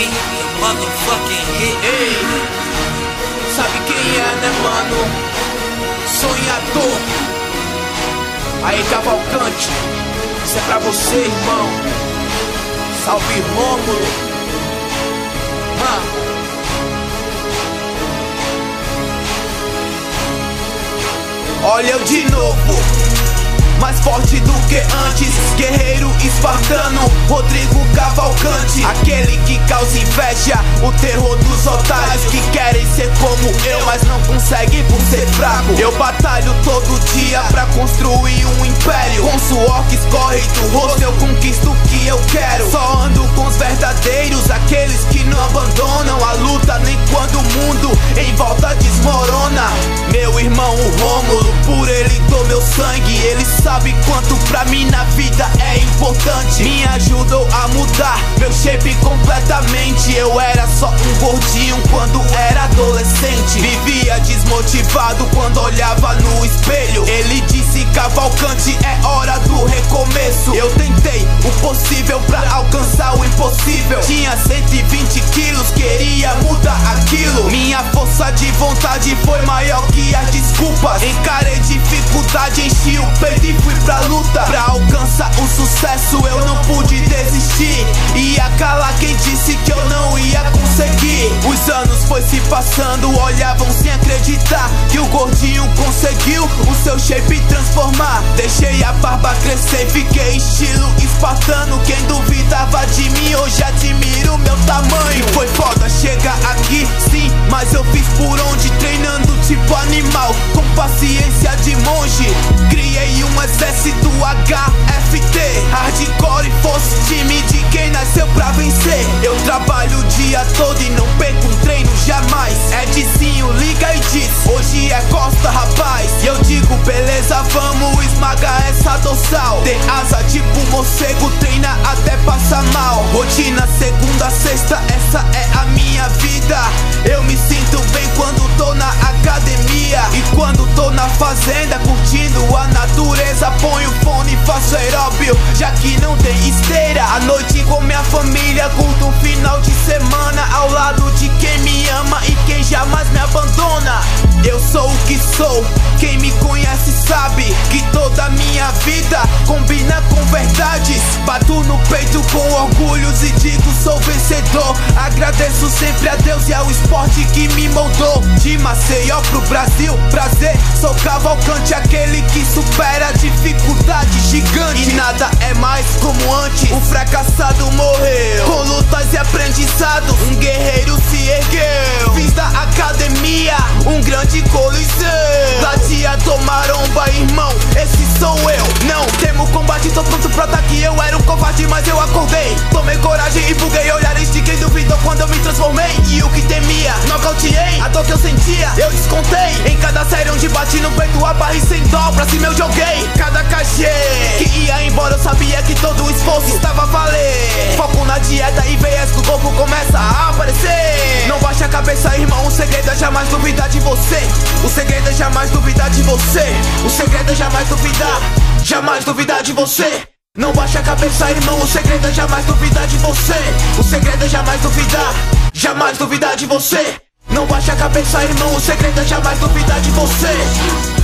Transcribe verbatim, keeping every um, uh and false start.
King, motherfucking hit. Ei, sabe quem é, né, mano? Sonhador. Aí, Cavalcante, isso é pra você, irmão. Salve, Rômulo. Ah. Olha eu de novo, mais forte do que antes, guerreiro espartano, Rodrigo Cavalcante. Aquele que causa inveja, o terror dos otários que querem ser como eu, mas não conseguem por ser fraco. Eu batalho todo dia pra construir um império, com suor que escorre do rosto eu conquisto o que eu quero. Só ando com os verdadeiros, aqueles que não abandonam a luta nem quando o mundo em volta desmorona. Meu irmão, o Rômulo, por ele dou meu sangue. Ele sabe quanto pra mim na vida é importante. Me ajudou a mudar meu shape completamente. Eu era só um gordinho quando era adolescente. Vivia desmotivado quando olhava no espelho. Ele disse: Cavalcante, é hora do recomeço. Eu tentei o possível pra alcançar o impossível. Tinha cento e vinte quilos, queria mudar aquilo. Minha força de vontade foi maior que as desculpas. Encarei dificuldade, enchi o peito e fui pra luta. Pra alcançar o sucesso eu não pude desistir. Ia calar quem disse que eu não ia conseguir. Os anos foi se passando, olhavam sem acreditar que o gordinho conseguiu o seu shape transformar. Deixei a barba crescer, fiquei estilo espartano. Quem duvidava de mim hoje admira o meu tamanho. Foi foda chegar aqui, sim, mas eu fiz por onde, treinando tipo animal, com paciência de monge. Criei um exército H F T, hardcore e força, time de quem nasceu pra vencer. Eu trabalho o dia todo e não perco um treino jamais. Edinho liga e diz: hoje é Costa, rapaz. E eu digo: beleza, vamos esmagar essa dorsal. Tem asa tipo morcego, treina até passar mal. Rotina segunda a sexta, essa é a minha vida. Eu me sinto bem quando tô na academia e quando tô na fazenda curtindo a natureza. Ponho o fone e faço aeróbio, já que não tem esteira. À noite com minha família, curto um final de semana ao lado de quem me ama e quem jamais me abandona. Eu sou o que sou, quem me conhece sabe que toda minha vida combina com verdades. Bato no peito com orgulhos e digo: sou vencedor. Agradeço sempre a Deus e ao esporte que me moldou. De Maceió pro Brasil, prazer, sou Cavalcante, aquele que supera a dificuldade gigante. E nada é mais como antes, o fracassado morreu. Com lutas e aprendizados, um guerreiro se ergueu. Fiz da academia um grande coliseu. Gladiador maromba, irmão, esse sou eu. Não temo combate, tô pronto pro ataque. Eu era um covarde, mas eu acordei. Tomei coragem e buguei olhares de quem duvidou quando eu me transformei. E o que temia, nocauteei. A dor que eu sentia, eu descontei. Em cada série onde bati no peito, a barra e sem dó, pra cima eu joguei. Cada cachê que ia embora, eu sabia que todo o esforço estava a valer. Foco na dieta e veias que o corpo começa a aparecer. Não baixe a cabeça, irmão, o segredo é jamais duvidar de você. O segredo é jamais duvidar de você. O segredo é jamais duvidar, jamais duvidar de você. Não baixe a cabeça, irmão, o segredo é jamais duvidar de você. O segredo é jamais duvidar, jamais duvidar de você. Não baixe a cabeça, irmão, o segredo é jamais duvidar de você.